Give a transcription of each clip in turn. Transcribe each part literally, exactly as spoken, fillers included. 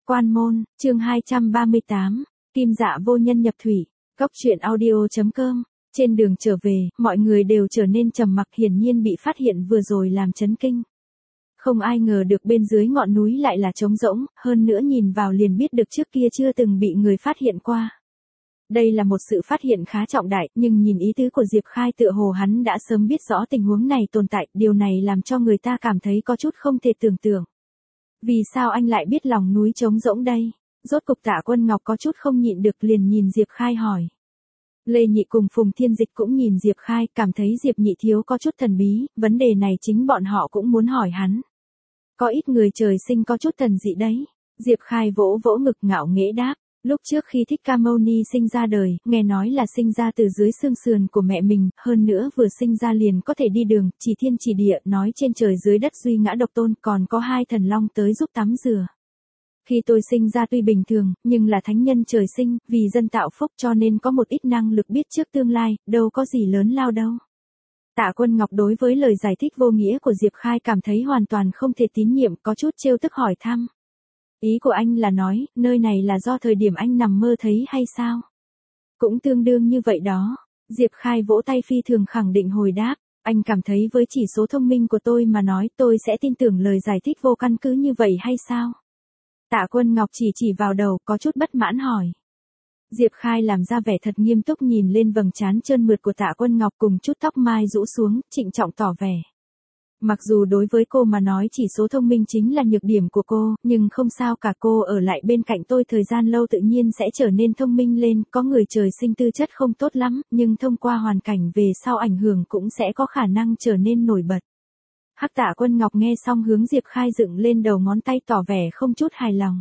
Quan môn, chương hai trăm ba mươi tám, Kim Dạ vô nhân nhập thủy, Góc truyện audio.com. Trên đường trở về, mọi người đều trở nên trầm mặc, hiển nhiên bị phát hiện vừa rồi làm chấn kinh. Không ai ngờ được bên dưới ngọn núi lại là trống rỗng, hơn nữa nhìn vào liền biết được trước kia chưa từng bị người phát hiện qua. Đây là một sự phát hiện khá trọng đại, nhưng nhìn ý tứ của Diệp Khai tựa hồ hắn đã sớm biết rõ tình huống này tồn tại, điều này làm cho người ta cảm thấy có chút không thể tưởng tượng. Vì sao anh lại biết lòng núi trống rỗng đây? Rốt cục Tạ Quân Ngọc có chút không nhịn được liền nhìn Diệp Khai hỏi. Lê Nhị cùng Phùng Thiên Dịch cũng nhìn Diệp Khai, cảm thấy Diệp Nhị thiếu có chút thần bí, vấn đề này chính bọn họ cũng muốn hỏi hắn. Có ít người trời sinh có chút thần dị đấy. Diệp Khai vỗ vỗ ngực ngạo nghễ đáp. Lúc trước khi Thích Ca Mâu Ni sinh ra đời, nghe nói là sinh ra từ dưới xương sườn của mẹ mình, hơn nữa vừa sinh ra liền có thể đi đường, chỉ thiên chỉ địa, nói trên trời dưới đất duy ngã độc tôn, còn có hai thần long tới giúp tắm rửa. Khi tôi sinh ra tuy bình thường, nhưng là thánh nhân trời sinh, vì dân tạo phúc cho nên có một ít năng lực biết trước tương lai, đâu có gì lớn lao đâu. Tạ Quân Ngọc đối với lời giải thích vô nghĩa của Diệp Khai cảm thấy hoàn toàn không thể tín nhiệm, có chút trêu tức hỏi thăm. Ý của anh là nói, nơi này là do thời điểm anh nằm mơ thấy hay sao? Cũng tương đương như vậy đó. Diệp Khai vỗ tay phi thường khẳng định hồi đáp. Anh cảm thấy với chỉ số thông minh của tôi mà nói tôi sẽ tin tưởng lời giải thích vô căn cứ như vậy hay sao? Tạ Quân Ngọc chỉ chỉ vào đầu có chút bất mãn hỏi. Diệp Khai làm ra vẻ thật nghiêm túc nhìn lên vầng trán trơn mượt của Tạ Quân Ngọc cùng chút tóc mai rũ xuống, trịnh trọng tỏ vẻ. Mặc dù đối với cô mà nói chỉ số thông minh chính là nhược điểm của cô, nhưng không sao cả, cô ở lại bên cạnh tôi thời gian lâu tự nhiên sẽ trở nên thông minh lên, có người trời sinh tư chất không tốt lắm, nhưng thông qua hoàn cảnh về sau ảnh hưởng cũng sẽ có khả năng trở nên nổi bật. Hắc Tạ Quân Ngọc nghe xong hướng Diệp Khai dựng lên đầu ngón tay tỏ vẻ không chút hài lòng.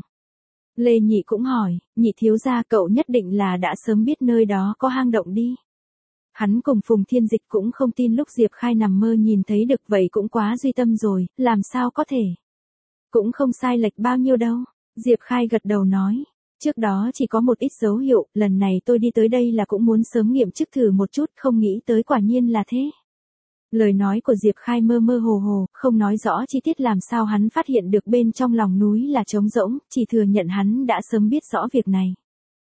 Lê Nhị cũng hỏi, Nhị thiếu gia cậu nhất định là đã sớm biết nơi đó có hang động đi. Hắn cùng Phùng Thiên Dịch cũng không tin lúc Diệp Khai nằm mơ nhìn thấy được, vậy cũng quá duy tâm rồi, làm sao có thể. Cũng không sai lệch bao nhiêu đâu. Diệp Khai gật đầu nói. Trước đó chỉ có một ít dấu hiệu, lần này tôi đi tới đây là cũng muốn sớm nghiệm chức thử một chút, không nghĩ tới quả nhiên là thế. Lời nói của Diệp Khai mơ mơ hồ hồ, không nói rõ chi tiết làm sao hắn phát hiện được bên trong lòng núi là trống rỗng, chỉ thừa nhận hắn đã sớm biết rõ việc này.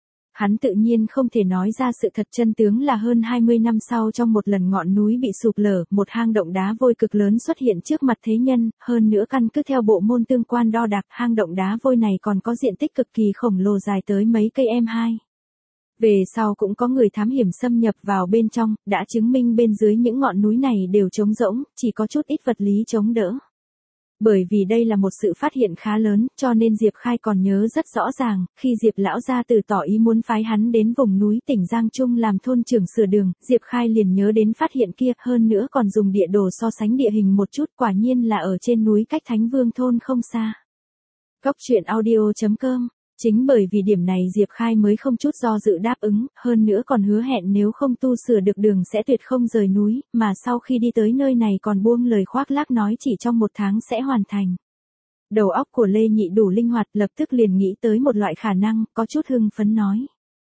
Hắn tự nhiên không thể nói ra sự thật chân tướng là hơn hai mươi năm sau trong một lần ngọn núi bị sụp lở, một hang động đá vôi cực lớn xuất hiện trước mặt thế nhân, hơn nữa căn cứ theo bộ môn tương quan đo đạc, hang động đá vôi này còn có diện tích cực kỳ khổng lồ dài tới mấy cây em hai. Về sau cũng có người thám hiểm xâm nhập vào bên trong, đã chứng minh bên dưới những ngọn núi này đều trống rỗng, chỉ có chút ít vật lý chống đỡ. Bởi vì đây là một sự phát hiện khá lớn, cho nên Diệp Khai còn nhớ rất rõ ràng, khi Diệp lão gia tử tỏ ý muốn phái hắn đến vùng núi tỉnh Giang Trung làm thôn trưởng sửa đường, Diệp Khai liền nhớ đến phát hiện kia, hơn nữa còn dùng địa đồ so sánh địa hình một chút, quả nhiên là ở trên núi cách Thánh Vương thôn không xa. Góc truyện audio.com. Chính bởi vì điểm này Diệp Khai mới không chút do dự đáp ứng, hơn nữa còn hứa hẹn nếu không tu sửa được đường sẽ tuyệt không rời núi, mà sau khi đi tới nơi này còn buông lời khoác lác nói chỉ trong một tháng sẽ hoàn thành. Đầu óc của Lê Nhị đủ linh hoạt, lập tức liền nghĩ tới một loại khả năng, có chút hưng phấn nói.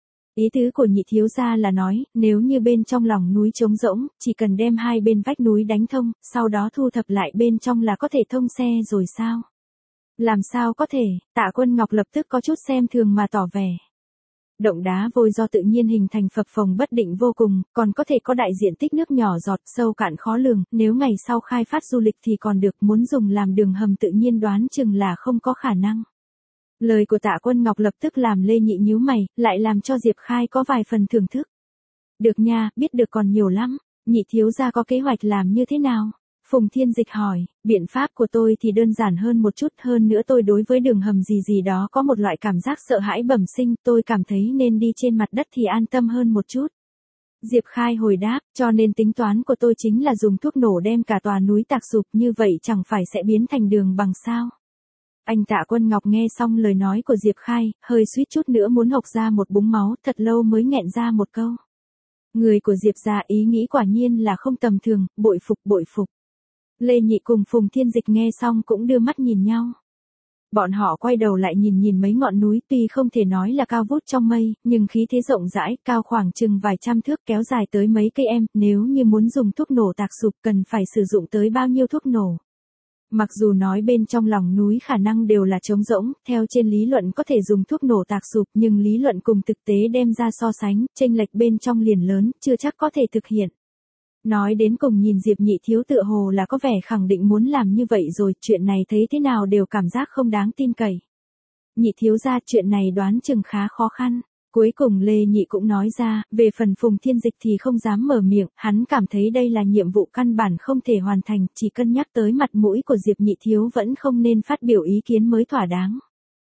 Ý tứ của Nhị thiếu gia là nói, nếu như bên trong lòng núi trống rỗng, chỉ cần đem hai bên vách núi đánh thông, sau đó thu thập lại bên trong là có thể thông xe rồi sao? Làm sao có thể, Tạ Quân Ngọc lập tức có chút xem thường mà tỏ vẻ. Động đá vôi do tự nhiên hình thành phập phồng bất định vô cùng, còn có thể có đại diện tích nước nhỏ giọt sâu cạn khó lường, nếu ngày sau khai phát du lịch thì còn được, muốn dùng làm đường hầm tự nhiên đoán chừng là không có khả năng. Lời của Tạ Quân Ngọc lập tức làm Lê Nhị nhíu mày, lại làm cho Diệp Khai có vài phần thưởng thức. Được nha, biết được còn nhiều lắm, Nhị thiếu gia có kế hoạch làm như thế nào? Phùng Thiên Dịch hỏi, biện pháp của tôi thì đơn giản hơn một chút, hơn nữa tôi đối với đường hầm gì gì đó có một loại cảm giác sợ hãi bẩm sinh, tôi cảm thấy nên đi trên mặt đất thì an tâm hơn một chút. Diệp Khai hồi đáp, cho nên tính toán của tôi chính là dùng thuốc nổ đem cả tòa núi tạc sụp, như vậy chẳng phải sẽ biến thành đường bằng sao. Anh Tạ Quân Ngọc nghe xong lời nói của Diệp Khai, hơi suýt chút nữa muốn hộc ra một búng máu, thật lâu mới nghẹn ra một câu. Người của Diệp gia ý nghĩ quả nhiên là không tầm thường, bội phục bội phục. Lê Nhị cùng Phùng Thiên Dịch nghe xong cũng đưa mắt nhìn nhau. Bọn họ quay đầu lại nhìn nhìn mấy ngọn núi, tuy không thể nói là cao vút trong mây, nhưng khí thế rộng rãi, cao khoảng chừng vài trăm thước, kéo dài tới mấy cây em, nếu như muốn dùng thuốc nổ tạc sụp cần phải sử dụng tới bao nhiêu thuốc nổ. Mặc dù nói bên trong lòng núi khả năng đều là trống rỗng, theo trên lý luận có thể dùng thuốc nổ tạc sụp, nhưng lý luận cùng thực tế đem ra so sánh, chênh lệch bên trong liền lớn, chưa chắc có thể thực hiện. Nói đến cùng nhìn Diệp Nhị Thiếu tựa hồ là có vẻ khẳng định muốn làm như vậy rồi, chuyện này thấy thế nào đều cảm giác không đáng tin cậy. Nhị Thiếu gia, chuyện này đoán chừng khá khó khăn. Cuối cùng Lê Nhị cũng nói ra, về phần Phùng Thiên Dịch thì không dám mở miệng, hắn cảm thấy đây là nhiệm vụ căn bản không thể hoàn thành, chỉ cân nhắc tới mặt mũi của Diệp Nhị Thiếu vẫn không nên phát biểu ý kiến mới thỏa đáng.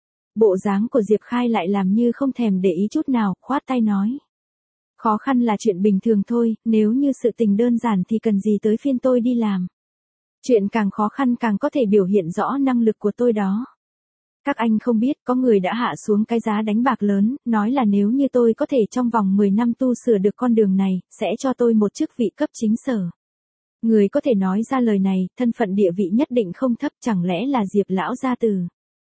Bộ dáng của Diệp Khai lại làm như không thèm để ý chút nào, khoát tay nói. Khó khăn là chuyện bình thường thôi, nếu như sự tình đơn giản thì cần gì tới phiên tôi đi làm. Chuyện càng khó khăn càng có thể biểu hiện rõ năng lực của tôi đó. Các anh không biết, có người đã hạ xuống cái giá đánh bạc lớn, nói là nếu như tôi có thể trong vòng mười năm tu sửa được con đường này, sẽ cho tôi một chức vị cấp chính sở. Người có thể nói ra lời này, thân phận địa vị nhất định không thấp, chẳng lẽ là Diệp lão gia tử?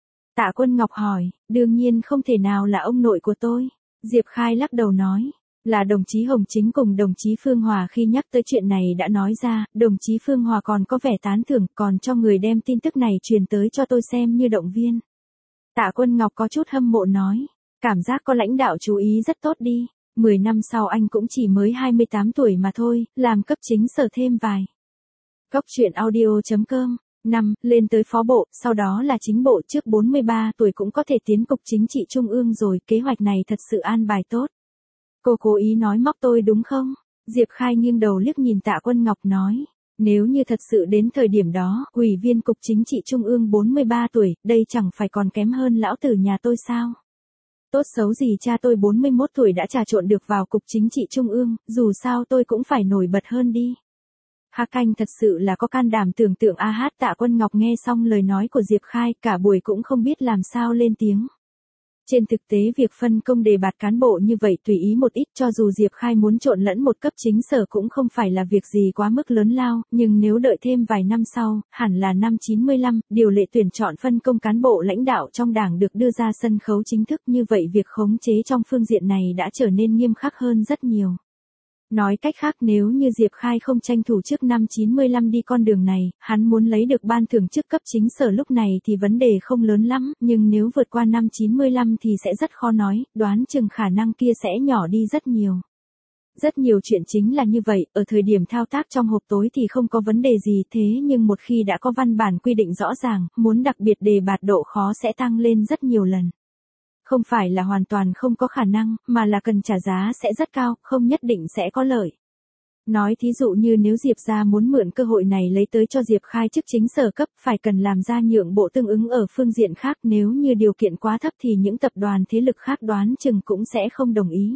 Tạ Quân Ngọc hỏi, đương nhiên không thể nào là ông nội của tôi. Diệp Khai lắc đầu nói, là đồng chí Hồng Chính cùng đồng chí Phương Hòa khi nhắc tới chuyện này đã nói ra, đồng chí Phương Hòa còn có vẻ tán thưởng, còn cho người đem tin tức này truyền tới cho tôi xem như động viên. Tạ Quân Ngọc có chút hâm mộ nói, cảm giác có lãnh đạo chú ý rất tốt đi, mười năm sau anh cũng chỉ mới hai mươi tám tuổi mà thôi, làm cấp chính sở thêm vài. Cốc truyện audio chấm com, năm, lên tới phó bộ, sau đó là chính bộ, trước bốn mươi ba tuổi cũng có thể tiến cục chính trị trung ương rồi, kế hoạch này thật sự an bài tốt. Cô cố ý nói móc tôi đúng không? Diệp Khai nghiêng đầu liếc nhìn Tạ Quân Ngọc nói. Nếu như thật sự đến thời điểm đó, ủy viên cục chính trị trung ương bốn mươi ba tuổi, đây chẳng phải còn kém hơn lão tử nhà tôi sao? Tốt xấu gì cha tôi bốn mươi mốt tuổi đã trà trộn được vào cục chính trị trung ương, dù sao tôi cũng phải nổi bật hơn đi. Hắc Anh thật sự là có can đảm tưởng tượng a hát. Tạ Quân Ngọc nghe xong lời nói của Diệp Khai, cả buổi cũng không biết làm sao lên tiếng. Trên thực tế việc phân công đề bạt cán bộ như vậy tùy ý một ít, cho dù Diệp Khai muốn trộn lẫn một cấp chính sở cũng không phải là việc gì quá mức lớn lao, nhưng nếu đợi thêm vài năm sau, hẳn là năm chín mươi lăm, điều lệ tuyển chọn phân công cán bộ lãnh đạo trong đảng được đưa ra sân khấu chính thức, như vậy việc khống chế trong phương diện này đã trở nên nghiêm khắc hơn rất nhiều. Nói cách khác, nếu như Diệp Khai không tranh thủ trước năm chín mươi lăm đi con đường này, hắn muốn lấy được ban thưởng chức cấp chính sở lúc này thì vấn đề không lớn lắm, nhưng nếu vượt qua năm chín mươi lăm thì sẽ rất khó nói, đoán chừng khả năng kia sẽ nhỏ đi rất nhiều. Rất nhiều chuyện chính là như vậy, ở thời điểm thao tác trong hộp tối thì không có vấn đề gì, thế nhưng một khi đã có văn bản quy định rõ ràng, muốn đặc biệt đề bạt độ khó sẽ tăng lên rất nhiều lần. Không phải là hoàn toàn không có khả năng, mà là cần trả giá sẽ rất cao, không nhất định sẽ có lợi. Nói thí dụ như nếu Diệp gia muốn mượn cơ hội này lấy tới cho Diệp Khai chức chính sở cấp, phải cần làm ra nhượng bộ tương ứng ở phương diện khác, nếu như điều kiện quá thấp thì những tập đoàn thế lực khác đoán chừng cũng sẽ không đồng ý.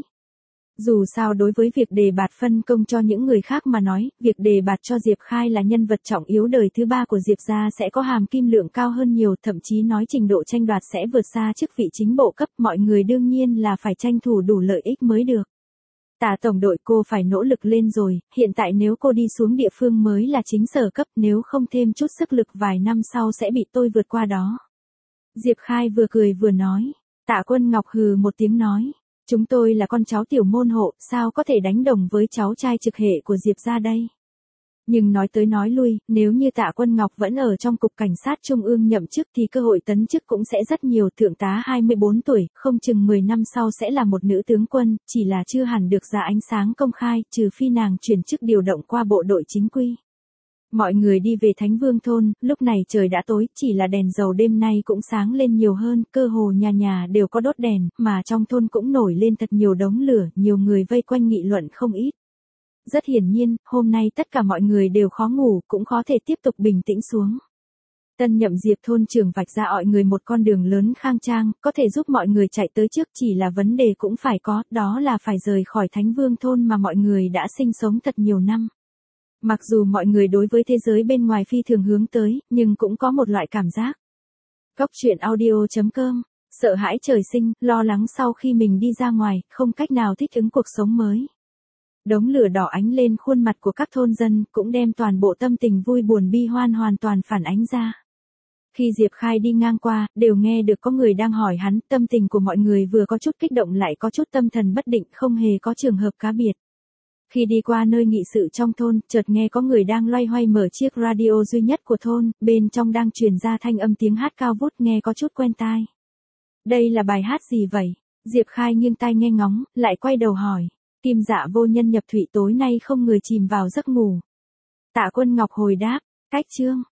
Dù sao đối với việc đề bạt phân công cho những người khác mà nói, việc đề bạt cho Diệp Khai là nhân vật trọng yếu đời thứ ba của Diệp gia sẽ có hàm kim lượng cao hơn nhiều, thậm chí nói trình độ tranh đoạt sẽ vượt xa chức vị chính bộ cấp, mọi người đương nhiên là phải tranh thủ đủ lợi ích mới được. Tạ tổng đội, cô phải nỗ lực lên rồi, hiện tại nếu cô đi xuống địa phương mới là chính sở cấp, nếu không thêm chút sức lực vài năm sau sẽ bị tôi vượt qua đó. Diệp Khai vừa cười vừa nói. Tạ Quân Ngọc hừ một tiếng nói. Chúng tôi là con cháu tiểu môn hộ, sao có thể đánh đồng với cháu trai trực hệ của Diệp gia đây? Nhưng nói tới nói lui, nếu như Tạ Quân Ngọc vẫn ở trong cục cảnh sát trung ương nhậm chức thì cơ hội tấn chức cũng sẽ rất nhiều. Thượng tá hai mươi bốn tuổi, không chừng mười năm sau sẽ là một nữ tướng quân, chỉ là chưa hẳn được ra ánh sáng công khai, trừ phi nàng chuyển chức điều động qua bộ đội chính quy. Mọi người đi về Thánh Vương thôn, lúc này trời đã tối, chỉ là đèn dầu đêm nay cũng sáng lên nhiều hơn, cơ hồ nhà nhà đều có đốt đèn, mà trong thôn cũng nổi lên thật nhiều đống lửa, nhiều người vây quanh nghị luận không ít. Rất hiển nhiên, hôm nay tất cả mọi người đều khó ngủ, cũng khó thể tiếp tục bình tĩnh xuống. Tân nhậm Diệp thôn trưởng vạch ra mọi người một con đường lớn khang trang, có thể giúp mọi người chạy tới trước, chỉ là vấn đề cũng phải có, đó là phải rời khỏi Thánh Vương thôn mà mọi người đã sinh sống thật nhiều năm. Mặc dù mọi người đối với thế giới bên ngoài phi thường hướng tới, nhưng cũng có một loại cảm giác. Cốc truyện audio chấm com, sợ hãi trời sinh, lo lắng sau khi mình đi ra ngoài, không cách nào thích ứng cuộc sống mới. Đống lửa đỏ ánh lên khuôn mặt của các thôn dân, cũng đem toàn bộ tâm tình vui buồn bi hoan hoàn toàn phản ánh ra. Khi Diệp Khai đi ngang qua, đều nghe được có người đang hỏi hắn, tâm tình của mọi người vừa có chút kích động lại có chút tâm thần bất định, không hề có trường hợp cá biệt. Khi đi qua nơi nghị sự trong thôn, chợt nghe có người đang loay hoay mở chiếc radio duy nhất của thôn, bên trong đang truyền ra thanh âm tiếng hát cao vút nghe có chút quen tai. Đây là bài hát gì vậy? Diệp Khai nghiêng tai nghe ngóng, lại quay đầu hỏi. Kim Dạ vô nhân nhập thủy tối nay không người chìm vào giấc ngủ. Tạ Quân Ngọc hồi đáp, cách chương.